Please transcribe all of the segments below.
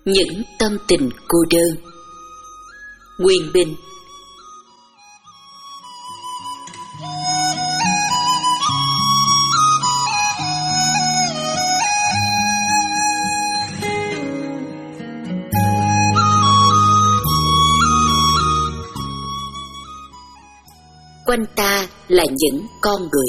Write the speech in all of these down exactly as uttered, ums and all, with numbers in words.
Những tâm tình cô đơn. Quyền Bình. Quanh ta là những con người.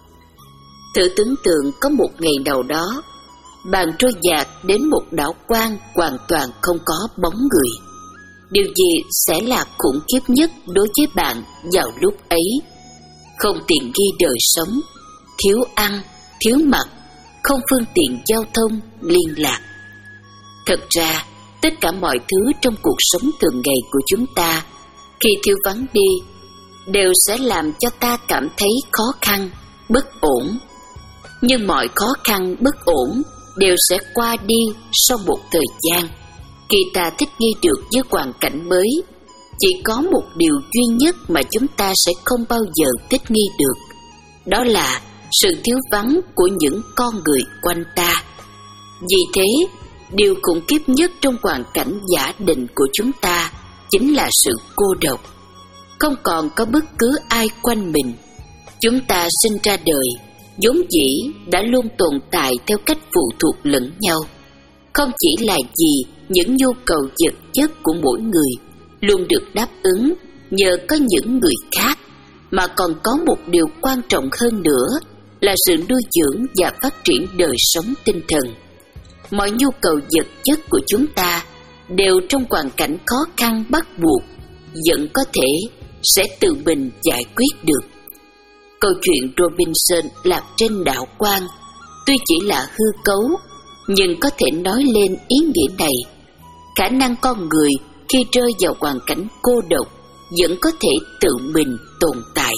Thử tưởng tượng có một ngày nào đó, bạn trôi dạt đến một đảo quang hoàn toàn không có bóng người. Điều gì sẽ là khủng khiếp nhất đối với bạn vào lúc ấy? Không tiện nghi đời sống, thiếu ăn, thiếu mặc, không phương tiện giao thông, liên lạc. Thật ra, tất cả mọi thứ trong cuộc sống thường ngày của chúng ta, khi thiếu vắng đi, đều sẽ làm cho ta cảm thấy khó khăn, bất ổn. Nhưng mọi khó khăn, bất ổn đều sẽ qua đi sau một thời gian. Khi ta thích nghi được với hoàn cảnh mới, chỉ có một điều duy nhất mà chúng ta sẽ không bao giờ thích nghi được. Đó là sự thiếu vắng của những con người quanh ta. Vì thế, điều khủng khiếp nhất trong hoàn cảnh giả định của chúng ta chính là sự cô độc. Không còn có bất cứ ai quanh mình. Chúng ta sinh ra đời vốn dĩ đã luôn tồn tại theo cách phụ thuộc lẫn nhau. Không chỉ là vì những nhu cầu vật chất của mỗi người luôn được đáp ứng nhờ có những người khác, mà còn có một điều quan trọng hơn nữa là sự nuôi dưỡng và phát triển đời sống tinh thần. Mọi nhu cầu vật chất của chúng ta đều trong hoàn cảnh khó khăn bắt buộc vẫn có thể sẽ tự mình giải quyết được. Câu chuyện Robinson lạc trên đảo quang tuy chỉ là hư cấu, nhưng có thể nói lên ý nghĩa này: khả năng con người khi rơi vào hoàn cảnh cô độc vẫn có thể tự mình tồn tại.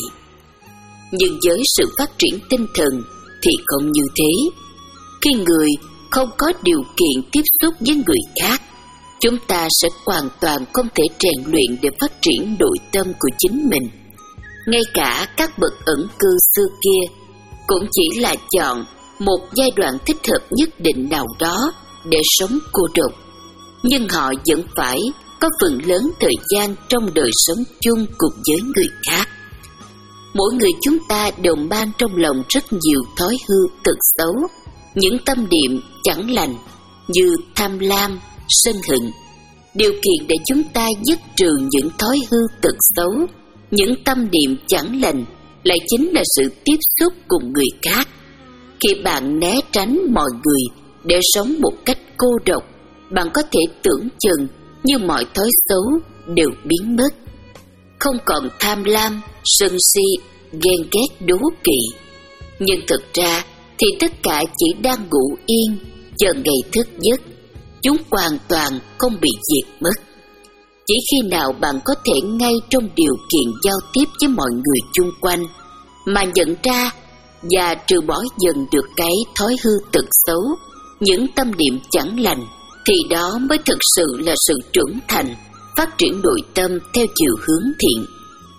Nhưng với sự phát triển tinh thần thì không như thế. Khi người không có điều kiện tiếp xúc với người khác, chúng ta sẽ hoàn toàn không thể rèn luyện để phát triển nội tâm của chính mình. Ngay cả các bậc ẩn cư xưa kia cũng chỉ là chọn một giai đoạn thích hợp nhất định nào đó để sống cô độc, nhưng họ vẫn phải có phần lớn thời gian trong đời sống chung cùng với người khác. Mỗi người chúng ta đều mang trong lòng rất nhiều thói hư tật xấu, những tâm niệm chẳng lành như tham lam, sân hận. Điều kiện để chúng ta dứt trừ những thói hư tật xấu, những tâm niệm chẳng lành lại chính là sự tiếp xúc cùng người khác. Khi bạn né tránh mọi người để sống một cách cô độc, bạn có thể tưởng chừng như mọi thói xấu đều biến mất. Không còn tham lam, sân si, ghen ghét, đố kỵ. Nhưng thực ra thì tất cả chỉ đang ngủ yên, chờ ngày thức giấc. Chúng hoàn toàn không bị diệt mất. Chỉ khi nào bạn có thể ngay trong điều kiện giao tiếp với mọi người chung quanh mà nhận ra và trừ bỏ dần được cái thói hư tật xấu, những tâm niệm chẳng lành, thì đó mới thực sự là sự trưởng thành, phát triển nội tâm theo chiều hướng thiện.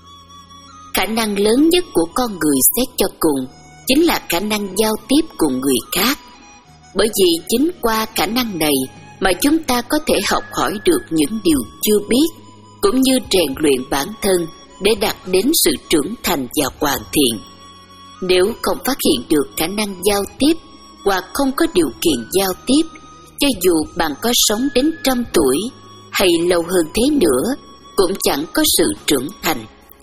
Khả năng lớn nhất của con người xét cho cùng chính là khả năng giao tiếp cùng người khác. Bởi vì chính qua khả năng này mà chúng ta có thể học hỏi được những điều chưa biết, cũng như rèn luyện bản thân để đạt đến sự trưởng thành và hoàn thiện. Nếu không phát hiện được khả năng giao tiếp hoặc không có điều kiện giao tiếp, cho dù bạn có sống đến trăm tuổi hay lâu hơn thế nữa, cũng chẳng có sự trưởng thành.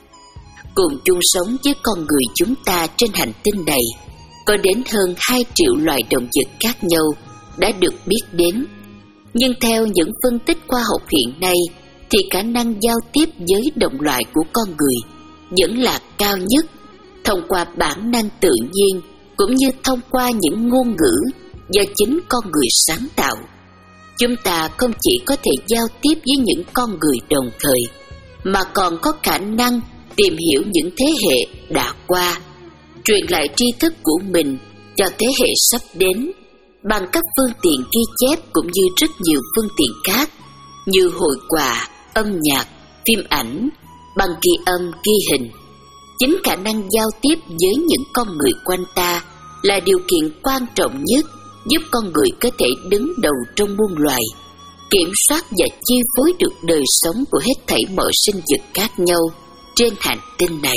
Cùng chung sống với con người chúng ta trên hành tinh này, có đến hơn hai triệu loài động vật khác nhau đã được biết đến. Nhưng theo những phân tích khoa học hiện nay, thì khả năng giao tiếp với đồng loại của con người vẫn là cao nhất, thông qua bản năng tự nhiên cũng như thông qua những ngôn ngữ do chính con người sáng tạo. Chúng ta không chỉ có thể giao tiếp với những con người đồng thời, mà còn có khả năng tìm hiểu những thế hệ đã qua, truyền lại tri thức của mình cho thế hệ sắp đến bằng các phương tiện ghi chép cũng như rất nhiều phương tiện khác như hội họa, âm nhạc, phim ảnh, bằng ghi âm, ghi hình. Chính khả năng giao tiếp với những con người quanh ta là điều kiện quan trọng nhất giúp con người có thể đứng đầu trong muôn loài. kiểm soát và chi phối được đời sống của hết thảy mọi sinh vật khác nhau trên hành tinh này.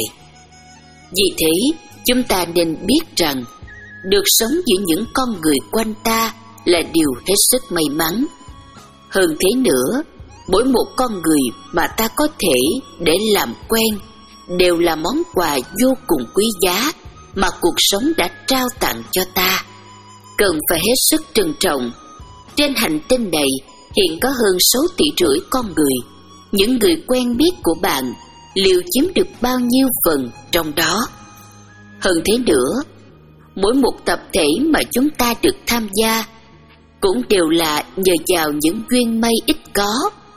Vì thế, chúng ta nên biết rằng được sống giữa những con người quanh ta là điều hết sức may mắn. Hơn thế nữa, mỗi một con người mà ta có thể để làm quen đều là món quà vô cùng quý giá mà cuộc sống đã trao tặng cho ta. Cần phải hết sức trân trọng. Trên hành tinh này hiện có hơn sáu tỷ rưỡi con người. Những người quen biết của bạn liệu chiếm được bao nhiêu phần trong đó? Hơn thế nữa, mỗi một tập thể mà chúng ta được tham gia cũng đều là nhờ vào những duyên may ít có.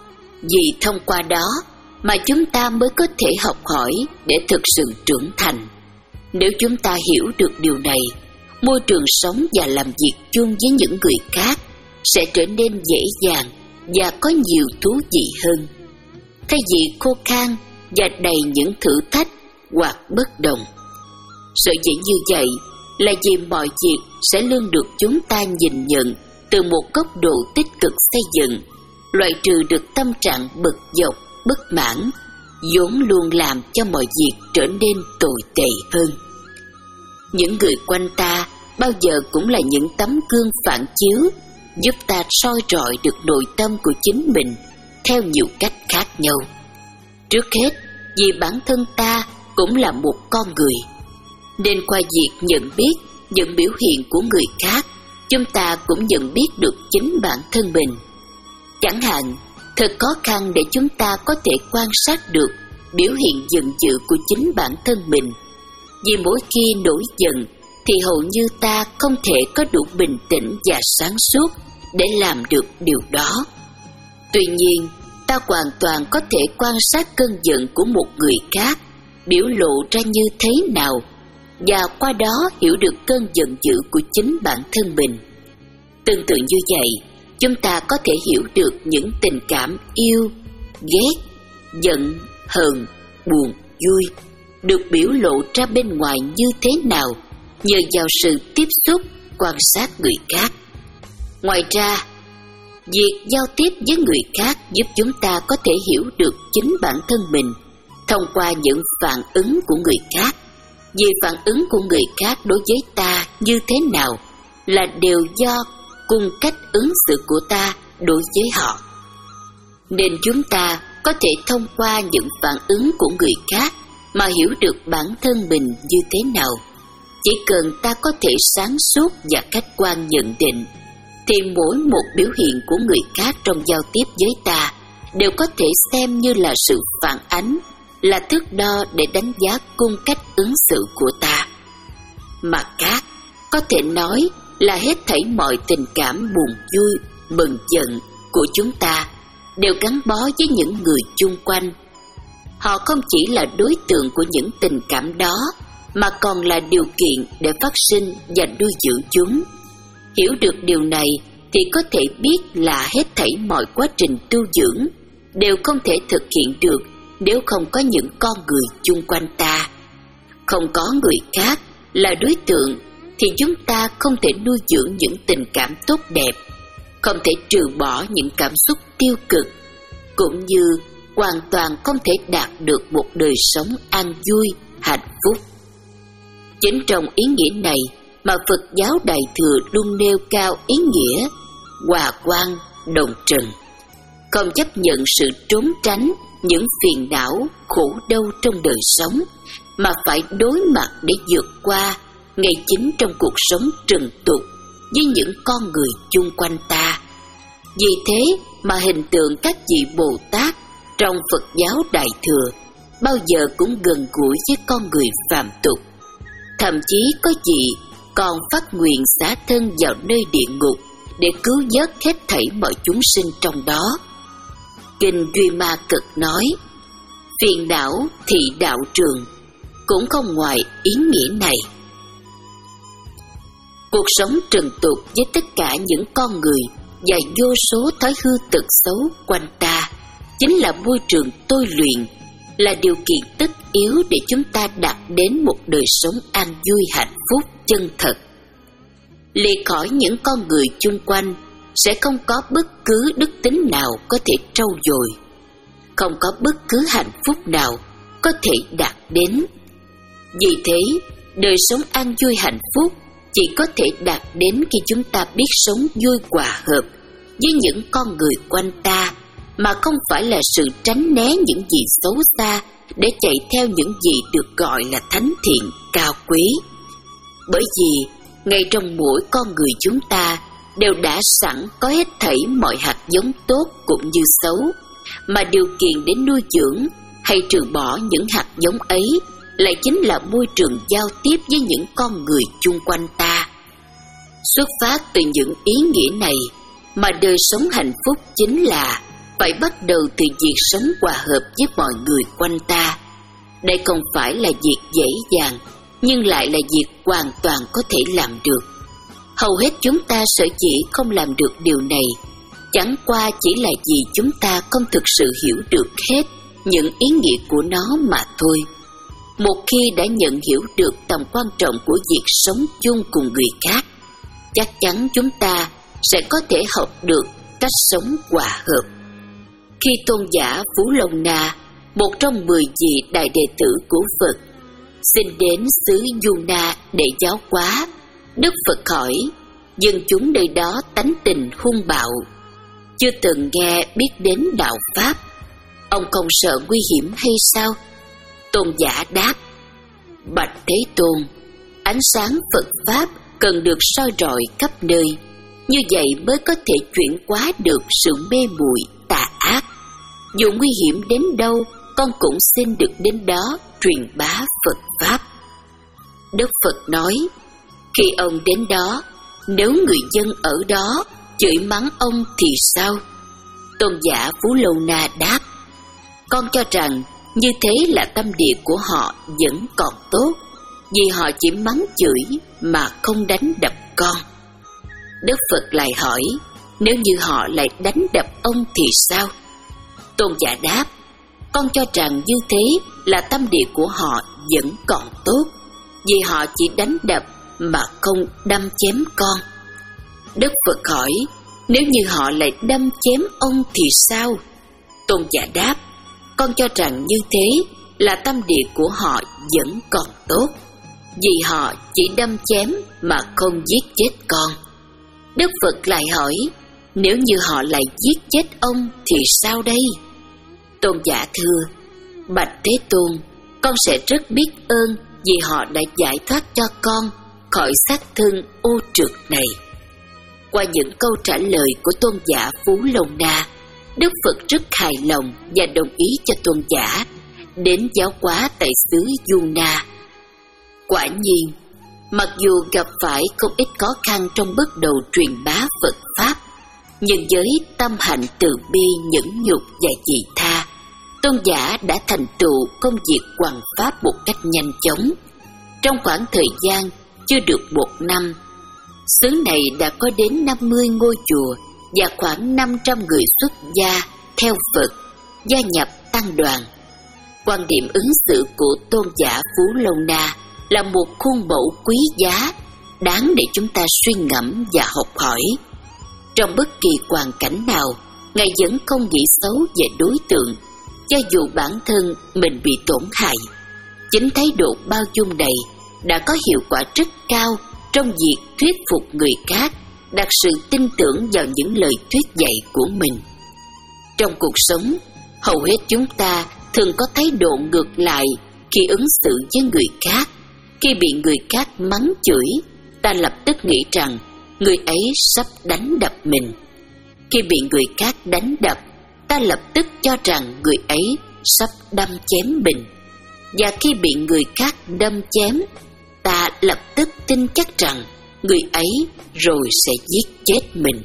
Vì thông qua đó mà chúng ta mới có thể học hỏi để thực sự trưởng thành. Nếu chúng ta hiểu được điều này, môi trường sống và làm việc chung với những người khác sẽ trở nên dễ dàng và có nhiều thú vị hơn. Thay vì khô khan và đầy những thử thách hoặc bất đồng. Sở dĩ như vậy là vì mọi việc sẽ luôn được chúng ta nhìn nhận từ một góc độ tích cực xây dựng, loại trừ được tâm trạng bực dọc, bất mãn, vốn luôn làm cho mọi việc trở nên tồi tệ hơn. Những người quanh ta bao giờ cũng là những tấm gương phản chiếu, giúp ta soi rọi được nội tâm của chính mình theo nhiều cách khác nhau. Trước hết, vì bản thân ta cũng là một con người, nên qua việc nhận biết những biểu hiện của người khác, chúng ta cũng nhận biết được chính bản thân mình. Chẳng hạn, thật khó khăn để chúng ta có thể quan sát được biểu hiện giận dữ của chính bản thân mình. Vì mỗi khi nổi giận thì hầu như ta không thể có đủ bình tĩnh và sáng suốt để làm được điều đó. Tuy nhiên, ta hoàn toàn có thể quan sát cơn giận của một người khác biểu lộ ra như thế nào, và qua đó hiểu được cơn giận dữ của chính bản thân mình. Tương tự như vậy, chúng ta có thể hiểu được những tình cảm yêu, ghét, giận, hờn, buồn, vui được biểu lộ ra bên ngoài như thế nào nhờ vào sự tiếp xúc, quan sát người khác. Ngoài ra, việc giao tiếp với người khác giúp chúng ta có thể hiểu được chính bản thân mình thông qua những phản ứng của người khác. Vì phản ứng của người khác đối với ta như thế nào là đều do cùng cách ứng xử của ta đối với họ. Nên chúng ta có thể thông qua những phản ứng của người khác mà hiểu được bản thân mình như thế nào. Chỉ cần ta có thể sáng suốt và khách quan nhận định, thì mỗi một biểu hiện của người khác trong giao tiếp với ta đều có thể xem như là sự phản ánh, là thước đo để đánh giá cung cách ứng xử của ta. Mặt khác, có thể nói là hết thảy mọi tình cảm buồn vui, mừng giận của chúng ta đều gắn bó với những người chung quanh. Họ không chỉ là đối tượng của những tình cảm đó, mà còn là điều kiện để phát sinh và nuôi dưỡng chúng. Hiểu được điều này thì có thể biết là hết thảy mọi quá trình tu dưỡng đều không thể thực hiện được nếu không có những con người chung quanh ta. Không có người khác là đối tượng thì chúng ta không thể nuôi dưỡng những tình cảm tốt đẹp, không thể trừ bỏ những cảm xúc tiêu cực, cũng như hoàn toàn không thể đạt được một đời sống an vui, hạnh phúc. Chính trong ý nghĩa này mà Phật giáo Đại Thừa luôn nêu cao ý nghĩa hòa quang đồng trần, không chấp nhận sự trốn tránh những phiền não, khổ đau trong đời sống, mà phải đối mặt để vượt qua ngay chính trong cuộc sống trần tục với những con người chung quanh ta. Vì thế mà hình tượng các vị Bồ Tát trong Phật giáo Đại Thừa bao giờ cũng gần gũi với con người phàm tục. Thậm chí có vị còn phát nguyện xả thân vào nơi địa ngục để cứu vớt hết thảy mọi chúng sinh trong đó. Kinh Duy Ma Cực nói, phiền não thị đạo trường, cũng không ngoài ý nghĩa này. Cuộc sống trần tục với tất cả những con người và vô số thói hư tật xấu quanh ta chính là môi trường tôi luyện, là điều kiện tất yếu để chúng ta đạt đến một đời sống an vui hạnh phúc chân thật. Lìa khỏi những con người chung quanh sẽ không có bất cứ đức tính nào có thể trau dồi, không có bất cứ hạnh phúc nào có thể đạt đến. Vì thế, đời sống an vui hạnh phúc chỉ có thể đạt đến khi chúng ta biết sống vui hòa hợp với những con người quanh ta, mà không phải là sự tránh né những gì xấu xa để chạy theo những gì được gọi là thánh thiện, cao quý. Bởi vì ngay trong mỗi con người chúng ta đều đã sẵn có hết thảy mọi hạt giống tốt cũng như xấu, mà điều kiện để nuôi dưỡng hay trừ bỏ những hạt giống ấy lại chính là môi trường giao tiếp với những con người chung quanh ta. Xuất phát từ những ý nghĩa này mà đời sống hạnh phúc chính là phải bắt đầu từ việc sống hòa hợp với mọi người quanh ta. Đây không phải là việc dễ dàng, nhưng lại là việc hoàn toàn có thể làm được. Hầu hết chúng ta sở dĩ không làm được điều này, chẳng qua chỉ là vì chúng ta không thực sự hiểu được hết những ý nghĩa của nó mà thôi. Một khi đã nhận hiểu được tầm quan trọng của việc sống chung cùng người khác, chắc chắn chúng ta sẽ có thể học được cách sống hòa hợp. Khi tôn giả Phú Lông Na, một trong mười vị đại đệ tử của Phật, xin đến xứ Yuna để giáo hóa, Đức Phật hỏi: dân chúng nơi đó tánh tình hung bạo, chưa từng nghe biết đến đạo Pháp, ông không sợ nguy hiểm hay sao? Tôn giả đáp: bạch Thế Tôn, ánh sáng Phật Pháp cần được soi rọi khắp nơi, như vậy mới có thể chuyển hóa được sự mê muội tà ác. Dù nguy hiểm đến đâu, con cũng xin được đến đó truyền bá Phật Pháp. Đức Phật nói: khi ông đến đó, nếu người dân ở đó chửi mắng ông thì sao? Tôn giả Phú Lâu Na đáp: con cho rằng như thế là tâm địa của họ vẫn còn tốt, vì họ chỉ mắng chửi mà không đánh đập con. Đức Phật lại hỏi: nếu như họ lại đánh đập ông thì sao? Tôn giả đáp: con cho rằng như thế là tâm địa của họ vẫn còn tốt, vì họ chỉ đánh đập mà không đâm chém con. Đức Phật hỏi: nếu như họ lại đâm chém ông thì sao? Tôn giả đáp: con cho rằng như thế là tâm địa của họ vẫn còn tốt, vì họ chỉ đâm chém mà không giết chết con. Đức Phật lại hỏi: nếu như họ lại giết chết ông thì sao đây? Tôn giả thưa: bạch Thế Tôn, con sẽ rất biết ơn vì họ đã giải thoát cho con khỏi xác thân ô trượt này. Qua những câu trả lời của tôn giả Phú Lông Na, Đức Phật rất hài lòng và đồng ý cho tôn giả đến giáo hóa tại xứ Yuna. Quả nhiên, mặc dù gặp phải không ít khó khăn trong bước đầu truyền bá Phật Pháp, nhưng với tâm hạnh từ bi, nhẫn nhục và vị tha, tôn giả đã thành tựu công việc hoằng pháp một cách nhanh chóng. Trong khoảng thời gian chưa được một năm, xứ này đã có đến năm mươi ngôi chùa và khoảng năm trăm người xuất gia theo Phật gia nhập tăng đoàn. Quan điểm ứng xử của tôn giả Phú Lâu Na là một khuôn mẫu quý giá, đáng để chúng ta suy ngẫm và học hỏi. Trong bất kỳ hoàn cảnh nào, Ngài vẫn không nghĩ xấu về đối tượng, cho dù bản thân mình bị tổn hại. Chính thái độ bao dung này đã có hiệu quả rất cao trong việc thuyết phục người khác đặt sự tin tưởng vào những lời thuyết dạy của mình. Trong cuộc sống, hầu hết chúng ta thường có thái độ ngược lại khi ứng xử với người khác. Khi bị người khác mắng chửi, ta lập tức nghĩ rằng người ấy sắp đánh đập mình. Khi bị người khác đánh đập, ta lập tức cho rằng người ấy sắp đâm chém mình. Và khi bị người khác đâm chém, ta lập tức tin chắc rằng người ấy rồi sẽ giết chết mình.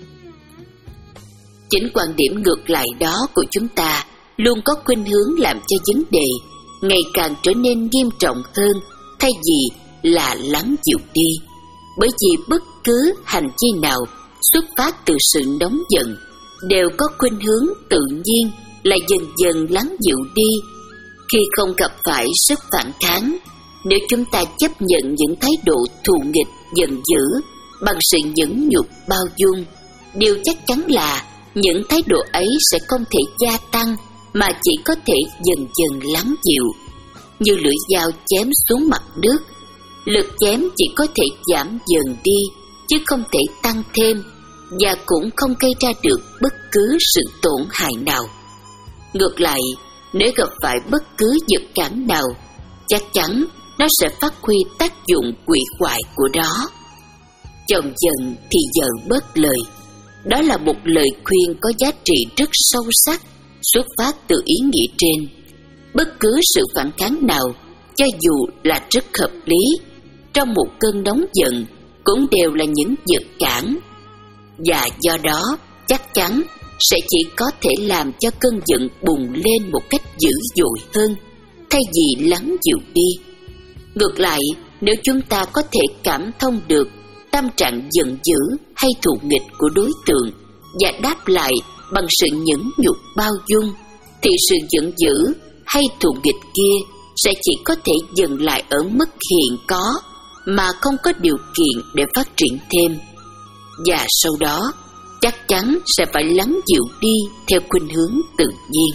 Chính quan điểm ngược lại đó của chúng ta luôn có khuynh hướng làm cho vấn đề ngày càng trở nên nghiêm trọng hơn, thay vì là lắng dịu đi. Bởi vì bất cứ hành vi nào xuất phát từ sự nóng giận đều có khuynh hướng tự nhiên là dần dần lắng dịu đi khi không gặp phải sức phản kháng. Nếu chúng ta chấp nhận những thái độ thù nghịch, giận dữ bằng sự nhẫn nhục bao dung, điều chắc chắn là những thái độ ấy sẽ không thể gia tăng mà chỉ có thể dần dần lắng dịu. Như lưỡi dao chém xuống mặt nước, lực chém chỉ có thể giảm dần đi chứ không thể tăng thêm, và cũng không gây ra được bất cứ sự tổn hại nào. Ngược lại, nếu gặp phải bất cứ vật cản nào, chắc chắn nó sẽ phát huy tác dụng quỷ hoại của đó. Chồng giận thì vợ bớt lời. Đó là một lời khuyên có giá trị rất sâu sắc, xuất phát từ ý nghĩa trên. Bất cứ sự phản kháng nào, cho dù là rất hợp lý, trong một cơn nóng giận cũng đều là những vật cản. Và do đó, chắc chắn sẽ chỉ có thể làm cho cơn giận bùng lên một cách dữ dội hơn, thay vì lắng dịu đi. Ngược lại, nếu chúng ta có thể cảm thông được tâm trạng giận dữ hay thù nghịch của đối tượng và đáp lại bằng sự nhẫn nhục bao dung, thì sự giận dữ hay thù nghịch kia sẽ chỉ có thể dừng lại ở mức hiện có mà không có điều kiện để phát triển thêm. Và sau đó, chắc chắn sẽ phải lắng dịu đi theo khuynh hướng tự nhiên.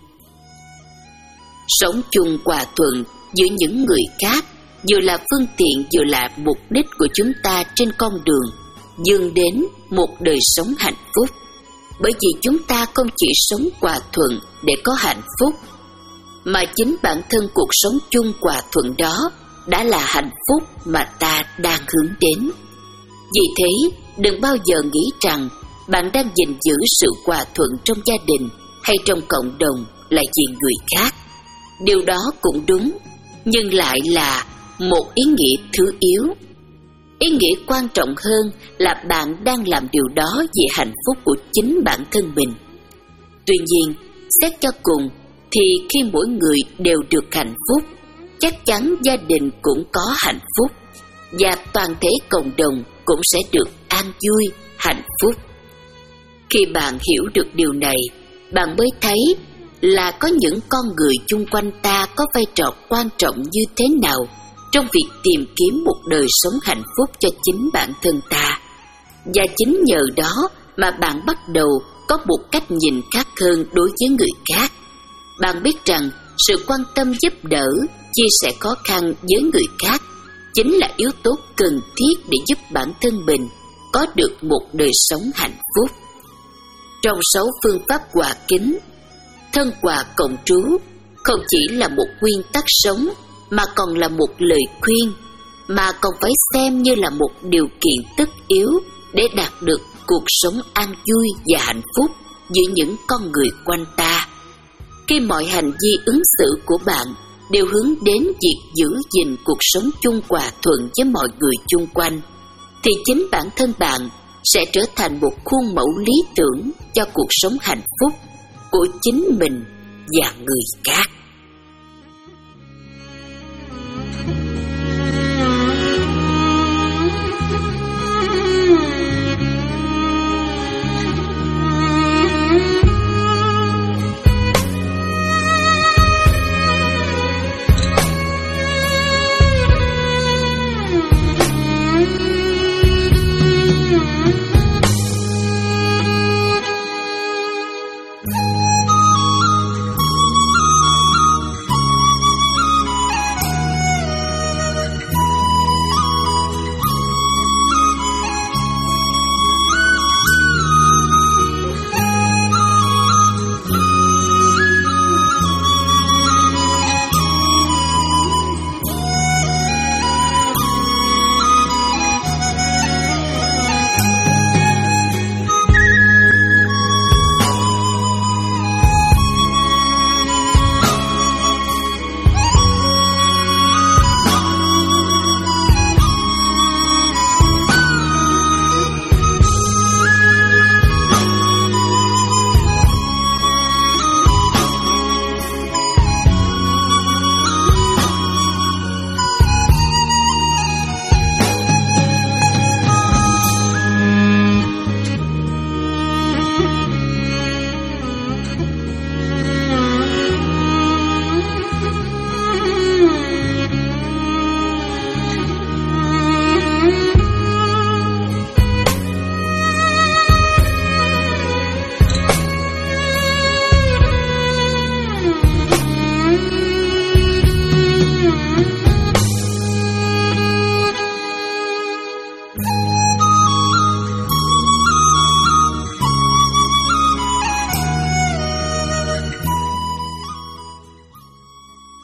Sống chung hòa thuận giữa những người khác vừa là phương tiện vừa là mục đích của chúng ta trên con đường vươn đến một đời sống hạnh phúc. Bởi vì chúng ta không chỉ sống hòa thuận để có hạnh phúc, mà chính bản thân cuộc sống chung hòa thuận đó đã là hạnh phúc mà ta đang hướng đến. Vì thế, đừng bao giờ nghĩ rằng bạn đang gìn giữ sự hòa thuận trong gia đình hay trong cộng đồng là vì người khác. Điều đó cũng đúng, nhưng lại là một ý nghĩa thứ yếu. Ý nghĩa quan trọng hơn là bạn đang làm điều đó vì hạnh phúc của chính bản thân mình. Tuy nhiên, xét cho cùng thì khi mỗi người đều được hạnh phúc, chắc chắn gia đình cũng có hạnh phúc, và toàn thể cộng đồng cũng sẽ được an vui, hạnh phúc. Khi bạn hiểu được điều này, bạn mới thấy là có những con người chung quanh ta có vai trò quan trọng như thế nào trong việc tìm kiếm một đời sống hạnh phúc cho chính bản thân ta. Và chính nhờ đó mà bạn bắt đầu có một cách nhìn khác hơn đối với người khác. Bạn biết rằng sự quan tâm giúp đỡ, chia sẻ khó khăn với người khác chính là yếu tố cần thiết để giúp bản thân mình có được một đời sống hạnh phúc. Trong sáu phương pháp hòa kính, thân hòa cộng trú không chỉ là một nguyên tắc sống mà còn là một lời khuyên, mà còn phải xem như là một điều kiện tất yếu để đạt được cuộc sống an vui và hạnh phúc giữa những con người quanh ta. Khi mọi hành vi ứng xử của bạn đều hướng đến việc giữ gìn cuộc sống chung hòa thuận với mọi người chung quanh, thì chính bản thân bạn sẽ trở thành một khuôn mẫu lý tưởng cho cuộc sống hạnh phúc của chính mình và người khác.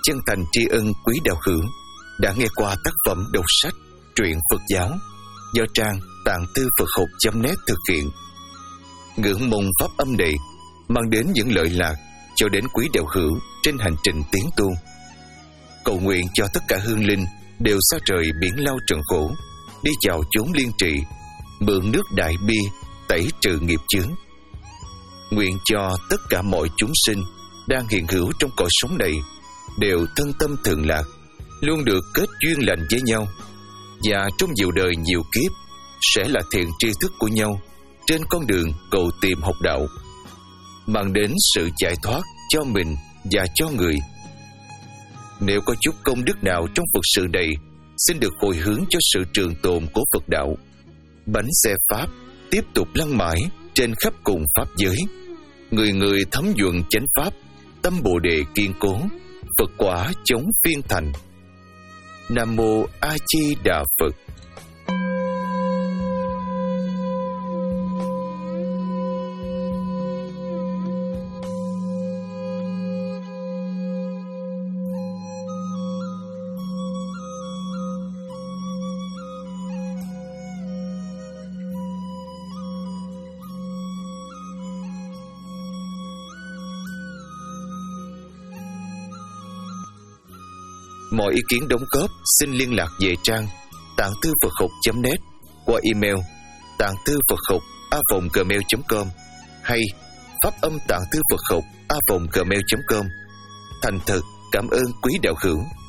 chân thành tri ân quý đạo hữu đã nghe qua tác phẩm đọc sách truyện Phật giáo do trang tạng tư Phật học chấm net thực hiện. Ngưỡng mong pháp âm này mang đến những lợi lạc cho đến quý đạo hữu trên hành trình tiến tu. Cầu nguyện cho tất cả hương linh đều xa rời biển lao trần khổ, đi vào chốn liên trị, mượn nước đại bi tẩy trừ nghiệp chướng. Nguyện cho tất cả mọi chúng sinh đang hiện hữu trong cõi sống này đều thân tâm thường lạc, luôn được kết duyên lành với nhau, và trong nhiều đời nhiều kiếp sẽ là thiện tri thức của nhau trên con đường cầu tìm học đạo, mang đến sự giải thoát cho mình và cho người. Nếu có chút công đức nào trong Phật sự này, xin được hồi hướng cho sự trường tồn của Phật đạo. Bánh xe Pháp tiếp tục lăn mãi trên khắp cùng Pháp giới. Người người thấm nhuận chánh Pháp, tâm Bồ Đề kiên cố, Phật quả chống phiên thành. Nam Mô A Di Đà Phật. Mọi ý kiến đóng góp xin liên lạc về trang tạng tư Phật học chấm net qua email tạng tư Phật học a vòng gmail chấm com hay pháp âm tạng tư Phật học a vòng gmail chấm com. Thành thật cảm ơn quý đạo hữu.